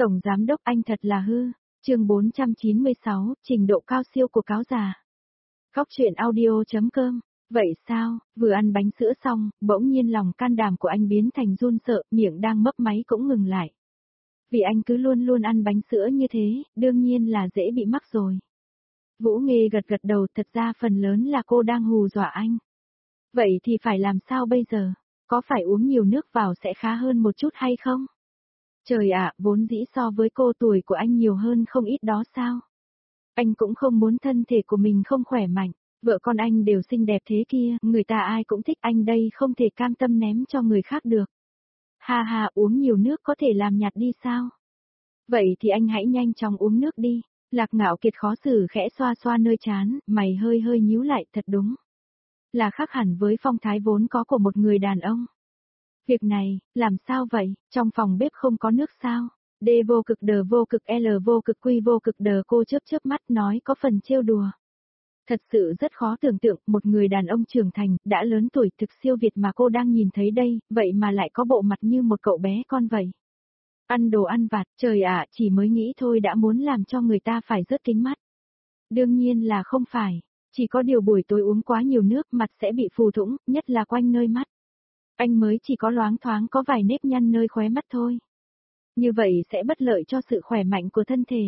Tổng giám đốc anh thật là hư. Chương 496, trình độ cao siêu của cáo già. Góc truyện audio.com. Vậy sao, vừa ăn bánh sữa xong, bỗng nhiên lòng can đảm của anh biến thành run sợ, miệng đang mấp máy cũng ngừng lại. Vì anh cứ luôn luôn ăn bánh sữa như thế, đương nhiên là dễ bị mắc rồi. Vũ Nghê gật gật đầu, thật ra phần lớn là cô đang hù dọa anh. Vậy thì phải làm sao bây giờ? Có phải uống nhiều nước vào sẽ khá hơn một chút hay không? Trời ạ, vốn dĩ so với cô tuổi của anh nhiều hơn không ít đó sao? Anh cũng không muốn thân thể của mình không khỏe mạnh, vợ con anh đều xinh đẹp thế kia, người ta ai cũng thích anh đây không thể cam tâm ném cho người khác được. Ha ha, uống nhiều nước có thể làm nhạt đi sao? Vậy thì anh hãy nhanh chóng uống nước đi. Lạc Ngạo Kiệt khó xử khẽ xoa xoa nơi trán, mày hơi hơi nhíu lại, thật đúng. Là khác hẳn với phong thái vốn có của một người đàn ông. Việc này, làm sao vậy, trong phòng bếp không có nước sao? D vô cực đờ vô cực L vô cực quy vô cực đờ, cô chớp chớp mắt nói có phần trêu đùa. Thật sự rất khó tưởng tượng, một người đàn ông trưởng thành, đã lớn tuổi thực siêu việt mà cô đang nhìn thấy đây, vậy mà lại có bộ mặt như một cậu bé con vậy. Ăn đồ ăn vặt, trời ạ, chỉ mới nghĩ thôi đã muốn làm cho người ta phải rớt kính mắt. Đương nhiên là không phải, chỉ có điều buổi tối uống quá nhiều nước mặt sẽ bị phù thủng, nhất là quanh nơi mắt. Anh mới chỉ có loáng thoáng có vài nếp nhăn nơi khóe mắt thôi. Như vậy sẽ bất lợi cho sự khỏe mạnh của thân thể.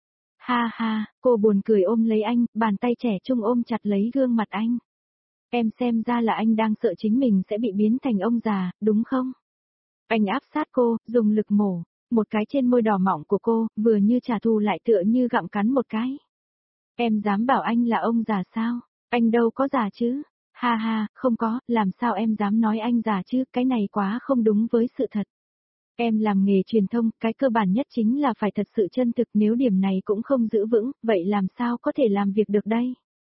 Ha ha, cô buồn cười ôm lấy anh, bàn tay trẻ trung ôm chặt lấy gương mặt anh. Em xem ra là anh đang sợ chính mình sẽ bị biến thành ông già, đúng không? Anh áp sát cô, dùng lực mổ, một cái trên môi đỏ mọng của cô, vừa như trả thù lại tựa như gặm cắn một cái. Em dám bảo anh là ông già sao? Anh đâu có già chứ? Ha ha, không có, làm sao em dám nói anh già chứ, cái này quá không đúng với sự thật. Em làm nghề truyền thông, cái cơ bản nhất chính là phải thật sự chân thực, nếu điểm này cũng không giữ vững, vậy làm sao có thể làm việc được đây?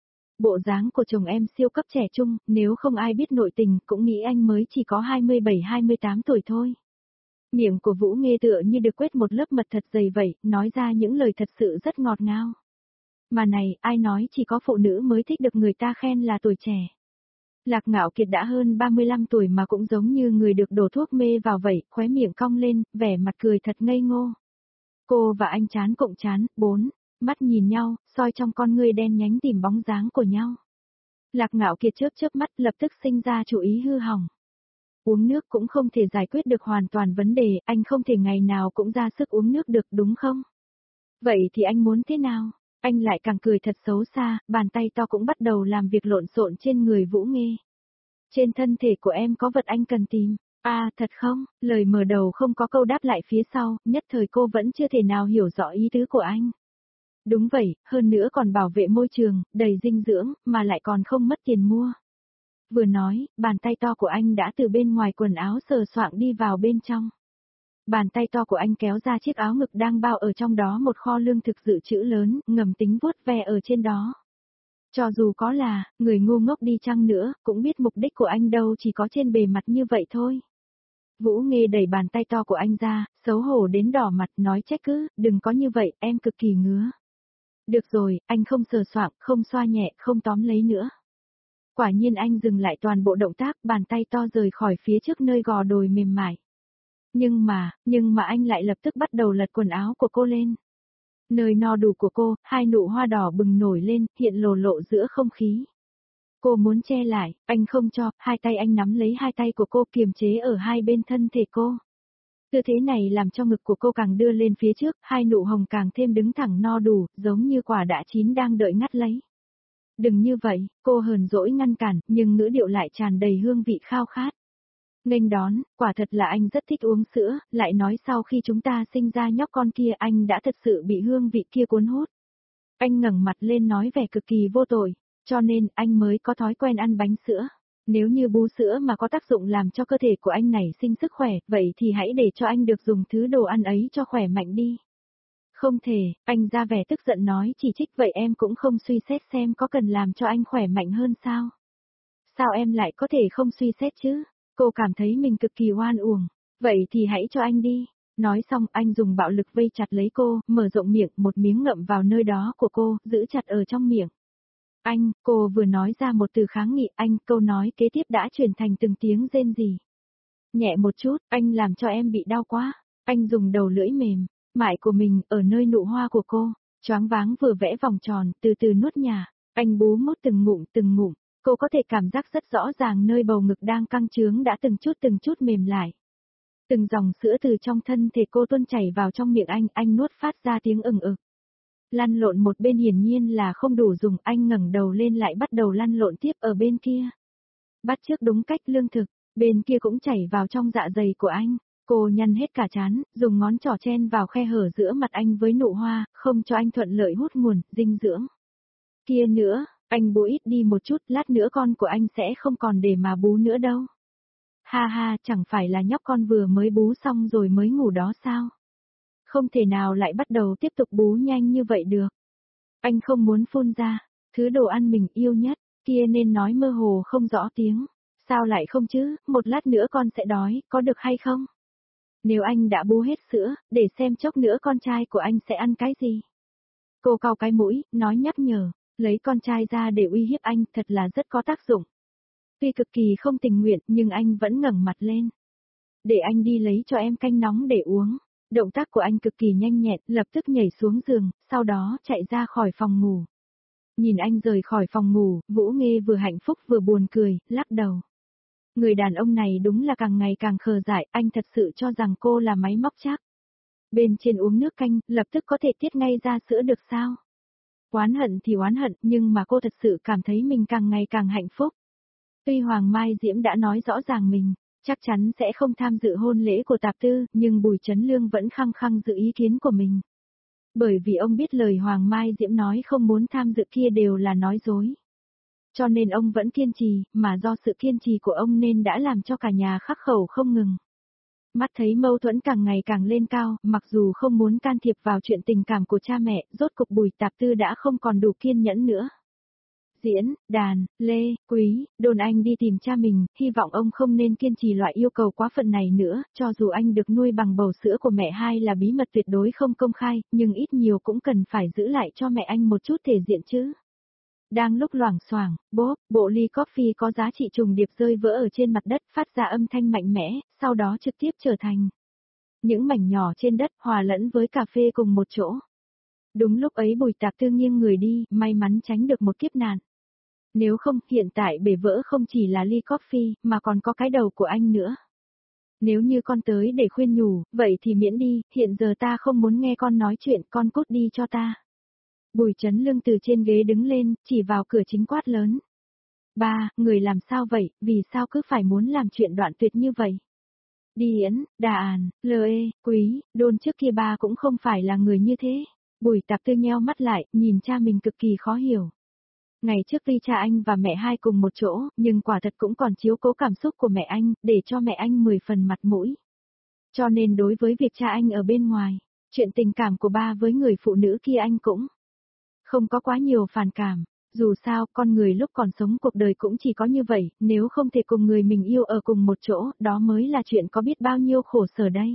Bộ dáng của chồng em siêu cấp trẻ trung, nếu không ai biết nội tình cũng nghĩ anh mới chỉ có 27-28 tuổi thôi. Miệng của Vũ Nghê tựa như được quét một lớp mật thật dày vậy, nói ra những lời thật sự rất ngọt ngào. Mà này, ai nói chỉ có phụ nữ mới thích được người ta khen là tuổi trẻ. Lạc Ngạo Kiệt đã hơn 35 tuổi mà cũng giống như người được đổ thuốc mê vào vậy, khóe miệng cong lên, vẻ mặt cười thật ngây ngô. Cô và anh chán cộng chán, mắt nhìn nhau, soi trong con ngươi đen nhánh tìm bóng dáng của nhau. Lạc Ngạo Kiệt chớp chớp mắt lập tức sinh ra chủ ý hư hỏng. Uống nước cũng không thể giải quyết được hoàn toàn vấn đề, anh không thể ngày nào cũng ra sức uống nước được đúng không? Vậy thì anh muốn thế nào? Anh lại càng cười thật xấu xa, bàn tay to cũng bắt đầu làm việc lộn xộn trên người Vũ Nghê. Trên thân thể của em có vật anh cần tìm. À, thật không? Lời mở đầu không có câu đáp lại phía sau, nhất thời cô vẫn chưa thể nào hiểu rõ ý tứ của anh. Đúng vậy, hơn nữa còn bảo vệ môi trường, đầy dinh dưỡng, mà lại còn không mất tiền mua. Vừa nói, bàn tay to của anh đã từ bên ngoài quần áo sờ soạng đi vào bên trong. Bàn tay to của anh kéo ra chiếc áo ngực đang bao ở trong đó một kho lương thực dự trữ lớn, ngầm tính vuốt ve ở trên đó. Cho dù có là, người ngu ngốc đi chăng nữa, cũng biết mục đích của anh đâu chỉ có trên bề mặt như vậy thôi. Vũ Nghê đẩy bàn tay to của anh ra, xấu hổ đến đỏ mặt nói trách cứ, đừng có như vậy, em cực kỳ ngứa. Được rồi, anh không sờ soạng, không xoa nhẹ, không tóm lấy nữa. Quả nhiên anh dừng lại toàn bộ động tác, bàn tay to rời khỏi phía trước nơi gò đồi mềm mại. Nhưng mà anh lại lập tức bắt đầu lật quần áo của cô lên. Nơi no đủ của cô, hai nụ hoa đỏ bừng nổi lên, hiện lồ lộ giữa không khí. Cô muốn che lại, anh không cho, hai tay anh nắm lấy hai tay của cô kiềm chế ở hai bên thân thể cô. Tư thế này làm cho ngực của cô càng đưa lên phía trước, hai nụ hồng càng thêm đứng thẳng no đủ, giống như quả đã chín đang đợi ngắt lấy. Đừng như vậy, cô hờn dỗi ngăn cản, nhưng ngữ điệu lại tràn đầy hương vị khao khát. Nghênh đón, quả thật là anh rất thích uống sữa, lại nói sau khi chúng ta sinh ra nhóc con kia anh đã thật sự bị hương vị kia cuốn hút. Anh ngẩng mặt lên nói vẻ cực kỳ vô tội, cho nên anh mới có thói quen ăn bánh sữa. Nếu như bú sữa mà có tác dụng làm cho cơ thể của anh nảy sinh sức khỏe, vậy thì hãy để cho anh được dùng thứ đồ ăn ấy cho khỏe mạnh đi. Không thể, anh ra vẻ tức giận nói chỉ trích vậy em cũng không suy xét xem có cần làm cho anh khỏe mạnh hơn sao? Sao em lại có thể không suy xét chứ? Cô cảm thấy mình cực kỳ oan uổng. Vậy thì hãy cho anh đi. Nói xong anh dùng bạo lực vây chặt lấy cô, mở rộng miệng một miếng ngậm vào nơi đó của cô, giữ chặt ở trong miệng. Cô vừa nói ra một từ kháng nghị câu nói kế tiếp đã chuyển thành từng tiếng rên rỉ. Nhẹ một chút, anh làm cho em bị đau quá. Anh dùng đầu lưỡi mềm, Mại của mình ở nơi nụ hoa của cô, choáng váng vừa vẽ vòng tròn, từ từ nuốt nhả, anh bú mút từng ngụm, cô có thể cảm giác rất rõ ràng nơi bầu ngực đang căng trướng đã từng chút mềm lại. Từng dòng sữa từ trong thân thể cô tuôn chảy vào trong miệng anh nuốt phát ra tiếng ừng ực. Lăn lộn một bên hiển nhiên là không đủ dùng, anh ngẩng đầu lên lại bắt đầu lăn lộn tiếp ở bên kia. Bắt chước đúng cách lương thực, bên kia cũng chảy vào trong dạ dày của anh. Cô nhăn hết cả trán, dùng ngón trỏ chen vào khe hở giữa mặt anh với nụ hoa, không cho anh thuận lợi hút nguồn, dinh dưỡng. Kia nữa, anh bú ít đi một chút, lát nữa con của anh sẽ không còn để mà bú nữa đâu. Ha ha, chẳng phải là nhóc con vừa mới bú xong rồi mới ngủ đó sao? Không thể nào lại bắt đầu tiếp tục bú nhanh như vậy được. Anh không muốn phun ra, thứ đồ ăn mình yêu nhất, kia nên nói mơ hồ không rõ tiếng. Sao lại không chứ, một lát nữa con sẽ đói, có được hay không? Nếu anh đã bú hết sữa, để xem chốc nữa con trai của anh sẽ ăn cái gì. Cô cau cái mũi, nói nhắc nhở, lấy con trai ra để uy hiếp anh thật là rất có tác dụng. Tuy cực kỳ không tình nguyện nhưng anh vẫn ngẩng mặt lên. Để anh đi lấy cho em canh nóng để uống. Động tác của anh cực kỳ nhanh nhẹn, lập tức nhảy xuống giường, sau đó chạy ra khỏi phòng ngủ. Nhìn anh rời khỏi phòng ngủ, Vũ Nghê vừa hạnh phúc vừa buồn cười, lắc đầu. Người đàn ông này đúng là càng ngày càng khờ dại, anh thật sự cho rằng cô là máy móc chắc. Bên trên uống nước canh, lập tức có thể tiết ngay ra sữa được sao? Oán hận thì oán hận, nhưng mà cô thật sự cảm thấy mình càng ngày càng hạnh phúc. Tuy Hoàng Mai Diễm đã nói rõ ràng mình, chắc chắn sẽ không tham dự hôn lễ của Tạp Tư, nhưng Bùi Chấn Lương vẫn khăng khăng giữ ý kiến của mình. Bởi vì ông biết lời Hoàng Mai Diễm nói không muốn tham dự kia đều là nói dối. Cho nên ông vẫn kiên trì, mà do sự kiên trì của ông nên đã làm cho cả nhà khắc khẩu không ngừng. Mắt thấy mâu thuẫn càng ngày càng lên cao, mặc dù không muốn can thiệp vào chuyện tình cảm của cha mẹ, rốt cục Bùi Tạp Tư đã không còn đủ kiên nhẫn nữa. Diễn, Đàn, Lê, Quý, đồn anh đi tìm cha mình, hy vọng ông không nên kiên trì loại yêu cầu quá phận này nữa, cho dù anh được nuôi bằng bầu sữa của mẹ hai là bí mật tuyệt đối không công khai, nhưng ít nhiều cũng cần phải giữ lại cho mẹ anh một chút thể diện chứ. Đang lúc loảng xoảng, bốp, bộ ly coffee có giá trị trùng điệp rơi vỡ ở trên mặt đất, phát ra âm thanh mạnh mẽ, sau đó trực tiếp trở thành những mảnh nhỏ trên đất hòa lẫn với cà phê cùng một chỗ. Đúng lúc ấy Bùi Tạp Tư nghiêng người đi, may mắn tránh được một kiếp nạn. Nếu không, hiện tại bể vỡ không chỉ là ly coffee, mà còn có cái đầu của anh nữa. Nếu như con tới để khuyên nhủ, vậy thì miễn đi, hiện giờ ta không muốn nghe con nói chuyện, con cút đi cho ta. Bùi Chấn Lương từ trên ghế đứng lên, chỉ vào cửa chính quát lớn. Ba, người làm sao vậy, vì sao cứ phải muốn làm chuyện đoạn tuyệt như vậy? Điển, Đàn, Lê, Quý, Đôn trước kia ba cũng không phải là người như thế. Bùi Tạp Tư nheo mắt lại, nhìn cha mình cực kỳ khó hiểu. Ngày trước tuy cha anh và mẹ hai cùng một chỗ, nhưng quả thật cũng còn chiếu cố cảm xúc của mẹ anh, để cho mẹ anh 10 phần mặt mũi. Cho nên đối với việc cha anh ở bên ngoài, chuyện tình cảm của ba với người phụ nữ kia anh cũng không có quá nhiều phản cảm. Dù sao, con người lúc còn sống cuộc đời cũng chỉ có như vậy, nếu không thể cùng người mình yêu ở cùng một chỗ, đó mới là chuyện có biết bao nhiêu khổ sở đây.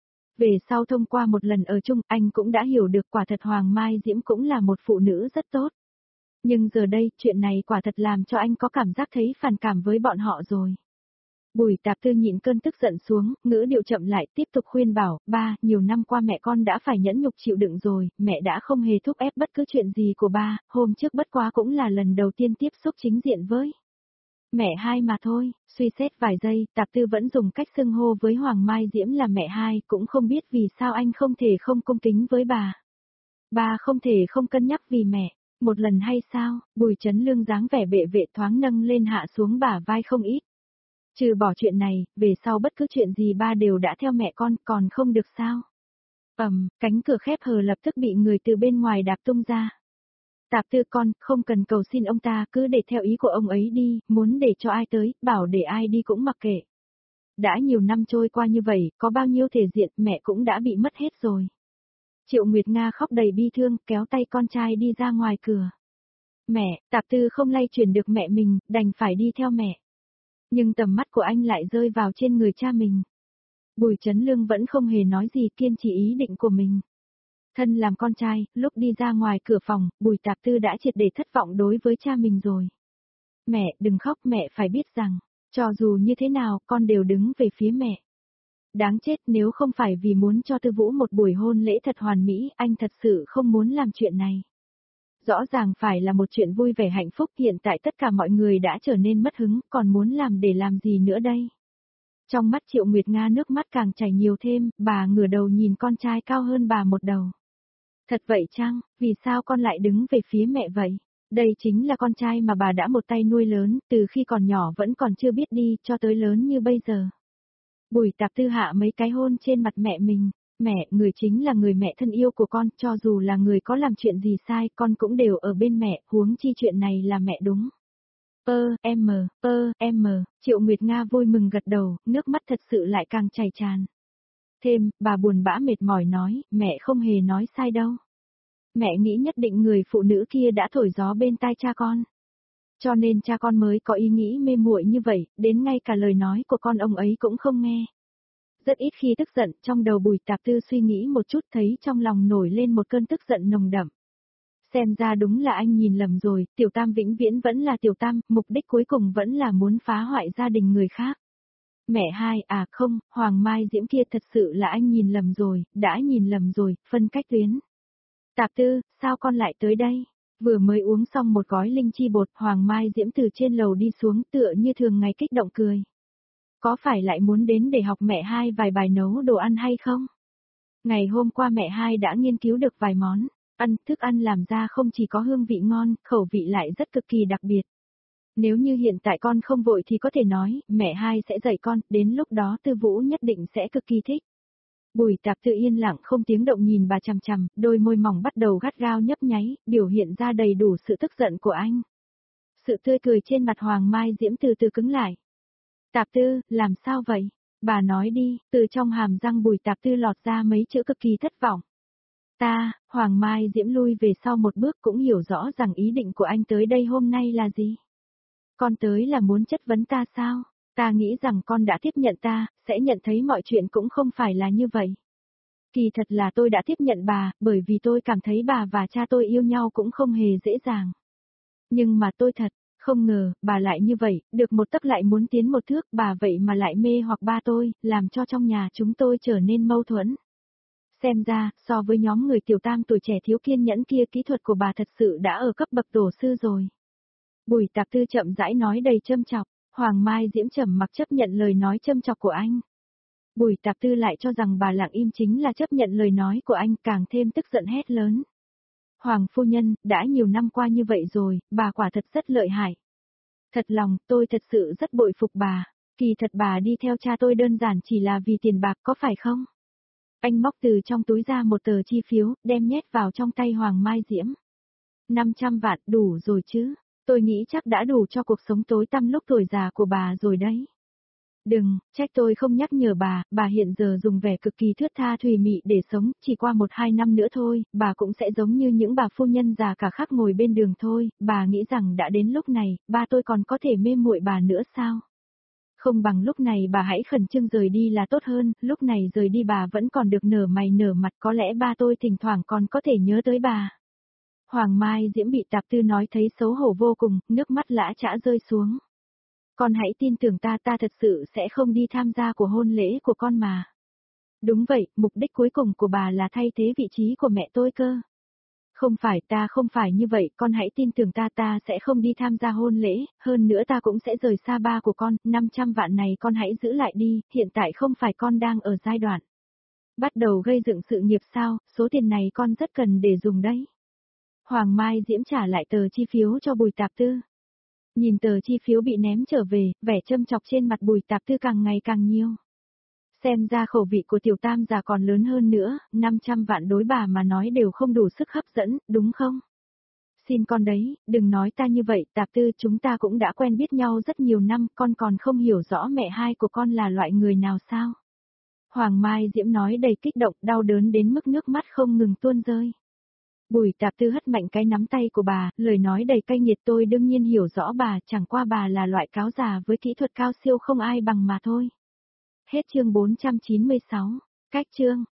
Về sau thông qua một lần ở chung, anh cũng đã hiểu được quả thật Hoàng Mai Diễm cũng là một phụ nữ rất tốt. Nhưng giờ đây, chuyện này quả thật làm cho anh có cảm giác thấy phản cảm với bọn họ rồi. Bùi Tạp Tư nhịn cơn tức giận xuống, ngữ điệu chậm lại, tiếp tục khuyên bảo, ba, nhiều năm qua mẹ con đã phải nhẫn nhục chịu đựng rồi, mẹ đã không hề thúc ép bất cứ chuyện gì của ba, hôm trước bất quá cũng là lần đầu tiên tiếp xúc chính diện với mẹ hai mà thôi. Suy xét vài giây, Tạp Tư vẫn dùng cách xưng hô với Hoàng Mai Diễm là mẹ hai, cũng không biết vì sao anh không thể không cung kính với bà. Ba không thể không cân nhắc vì mẹ. Một lần hay sao? Bùi Chấn Lương dáng vẻ bệ vệ thoáng nâng lên hạ xuống bả vai không ít. Trừ bỏ chuyện này, về sau bất cứ chuyện gì ba đều đã theo mẹ con, còn không được sao? Cánh cửa khép hờ lập tức bị người từ bên ngoài đạp tung ra. Tạp Tư con, không cần cầu xin ông ta, cứ để theo ý của ông ấy đi, muốn để cho ai tới, bảo để ai đi cũng mặc kệ. Đã nhiều năm trôi qua như vậy, có bao nhiêu thể diện mẹ cũng đã bị mất hết rồi. Triệu Nguyệt Nga khóc đầy bi thương, kéo tay con trai đi ra ngoài cửa. Mẹ, Tạp Tư không lay chuyển được mẹ mình, đành phải đi theo mẹ. Nhưng tầm mắt của anh lại rơi vào trên người cha mình. Bùi Chấn Lương vẫn không hề nói gì, kiên trì ý định của mình. Thân làm con trai, lúc đi ra ngoài cửa phòng, Bùi Tạp Tư đã triệt để thất vọng đối với cha mình rồi. Mẹ, đừng khóc, mẹ phải biết rằng, cho dù như thế nào, con đều đứng về phía mẹ. Đáng chết, nếu không phải vì muốn cho Tư Vũ một buổi hôn lễ thật hoàn mỹ, anh thật sự không muốn làm chuyện này. Rõ ràng phải là một chuyện vui vẻ hạnh phúc, hiện tại tất cả mọi người đã trở nên mất hứng, còn muốn làm để làm gì nữa đây? Trong mắt Triệu Nguyệt Nga nước mắt càng chảy nhiều thêm, bà ngửa đầu nhìn con trai cao hơn bà một đầu. Thật vậy chăng, vì sao con lại đứng về phía mẹ vậy? Đây chính là con trai mà bà đã một tay nuôi lớn, từ khi còn nhỏ vẫn còn chưa biết đi, cho tới lớn như bây giờ. Bùi Tạp Tư hạ mấy cái hôn trên mặt mẹ mình. Mẹ, người chính là người mẹ thân yêu của con, cho dù là người có làm chuyện gì sai, con cũng đều ở bên mẹ, huống chi chuyện này là mẹ đúng. Triệu Nguyệt Nga vui mừng gật đầu, nước mắt thật sự lại càng chảy tràn. Thêm, bà buồn bã mệt mỏi nói, mẹ không hề nói sai đâu. Mẹ nghĩ nhất định người phụ nữ kia đã thổi gió bên tai cha con. Cho nên cha con mới có ý nghĩ mê muội như vậy, đến ngay cả lời nói của con ông ấy cũng không nghe. Rất ít khi tức giận, trong đầu Bùi Tạp Tư suy nghĩ một chút thấy trong lòng nổi lên một cơn tức giận nồng đậm. Xem ra đúng là anh nhìn lầm rồi, Tiểu Tam vĩnh viễn vẫn là Tiểu Tam, mục đích cuối cùng vẫn là muốn phá hoại gia đình người khác. Mẹ hai, à không, Hoàng Mai Diễm kia thật sự là anh nhìn lầm rồi, đã nhìn lầm rồi, phân cách tuyến. Tạp Tư, sao con lại tới đây? Vừa mới uống xong một gói linh chi bột, Hoàng Mai Diễm từ trên lầu đi xuống tựa như thường ngày kích động cười. Có phải lại muốn đến để học mẹ hai vài bài nấu đồ ăn hay không? Ngày hôm qua mẹ hai đã nghiên cứu được vài món, thức ăn làm ra không chỉ có hương vị ngon, khẩu vị lại rất cực kỳ đặc biệt. Nếu như hiện tại con không vội thì có thể nói, mẹ hai sẽ dạy con, đến lúc đó Tư Vũ nhất định sẽ cực kỳ thích. Bùi Tạp Tư yên lặng không tiếng động nhìn bà chằm chằm, đôi môi mỏng bắt đầu gắt gao nhấp nháy, biểu hiện ra đầy đủ sự tức giận của anh. Sự tươi cười trên mặt Hoàng Mai Diễm từ từ cứng lại. Tạp Tư, làm sao vậy? Bà nói đi, từ trong hàm răng Bùi Tạp Tư lọt ra mấy chữ cực kỳ thất vọng. Hoàng Mai Diễm lui về sau một bước cũng hiểu rõ rằng ý định của anh tới đây hôm nay là gì. Con tới là muốn chất vấn ta sao? Ta nghĩ rằng con đã tiếp nhận ta, sẽ nhận thấy mọi chuyện cũng không phải là như vậy. Kỳ thật là tôi đã tiếp nhận bà, bởi vì tôi cảm thấy bà và cha tôi yêu nhau cũng không hề dễ dàng. Nhưng mà tôi thật, không ngờ, bà lại như vậy, được một tấc lại muốn tiến một thước, bà vậy mà lại mê hoặc ba tôi, làm cho trong nhà chúng tôi trở nên mâu thuẫn. Xem ra, so với nhóm người Tiểu Tam tuổi trẻ thiếu kiên nhẫn kia, kỹ thuật của bà thật sự đã ở cấp bậc tổ sư rồi. Bùi Tạp Tư chậm rãi nói đầy châm chọc, Hoàng Mai Diễm trầm mặc chấp nhận lời nói châm chọc của anh. Bùi Tạp Tư lại cho rằng bà lặng im chính là chấp nhận lời nói của anh, càng thêm tức giận hét lớn. Hoàng phu nhân, đã nhiều năm qua như vậy rồi, bà quả thật rất lợi hại. Thật lòng, tôi thật sự rất bội phục bà, kỳ thật bà đi theo cha tôi đơn giản chỉ là vì tiền bạc có phải không? Anh móc từ trong túi ra một tờ chi phiếu, đem nhét vào trong tay Hoàng Mai Diễm. 500 vạn đủ rồi chứ, tôi nghĩ chắc đã đủ cho cuộc sống tối tăm lúc tuổi già của bà rồi đấy. Đừng, trách tôi không nhắc nhở bà hiện giờ dùng vẻ cực kỳ thướt tha thùy mị để sống, chỉ qua 1-2 năm nữa thôi, bà cũng sẽ giống như những bà phu nhân già cả khác ngồi bên đường thôi, bà nghĩ rằng đã đến lúc này, ba tôi còn có thể mê muội bà nữa sao? Không bằng lúc này bà hãy khẩn trương rời đi là tốt hơn, lúc này rời đi bà vẫn còn được nở mày nở mặt, có lẽ ba tôi thỉnh thoảng còn có thể nhớ tới bà. Hoàng Mai Diễm bị Tạp Tư nói thấy xấu hổ vô cùng, nước mắt lã chã rơi xuống. Con hãy tin tưởng ta thật sự sẽ không đi tham gia của hôn lễ của con mà. Đúng vậy, mục đích cuối cùng của bà là thay thế vị trí của mẹ tôi cơ. Không phải như vậy, con hãy tin tưởng ta sẽ không đi tham gia hôn lễ, hơn nữa ta cũng sẽ rời xa ba của con, 500 vạn này con hãy giữ lại đi, hiện tại không phải con đang ở giai đoạn bắt đầu gây dựng sự nghiệp sao, số tiền này con rất cần để dùng đấy. Hoàng Mai Diễm trả lại tờ chi phiếu cho Bùi Tạp Tư. Nhìn tờ chi phiếu bị ném trở về, vẻ châm chọc trên mặt Bùi Tạp Tư càng ngày càng nhiều. Xem ra khẩu vị của Tiểu Tam già còn lớn hơn nữa, 500 vạn đối bà mà nói đều không đủ sức hấp dẫn, đúng không? Xin con đấy, đừng nói ta như vậy, Tạp Tư, chúng ta cũng đã quen biết nhau rất nhiều năm, con còn không hiểu rõ mẹ hai của con là loại người nào sao? Hoàng Mai Diễm nói đầy kích động, đau đớn đến mức nước mắt không ngừng tuôn rơi. Bùi Tạp Tư hất mạnh cái nắm tay của bà, lời nói đầy cay nghiệt, tôi đương nhiên hiểu rõ bà, chẳng qua bà là loại cáo già với kỹ thuật cao siêu không ai bằng mà thôi. Hết chương 496, cách chương.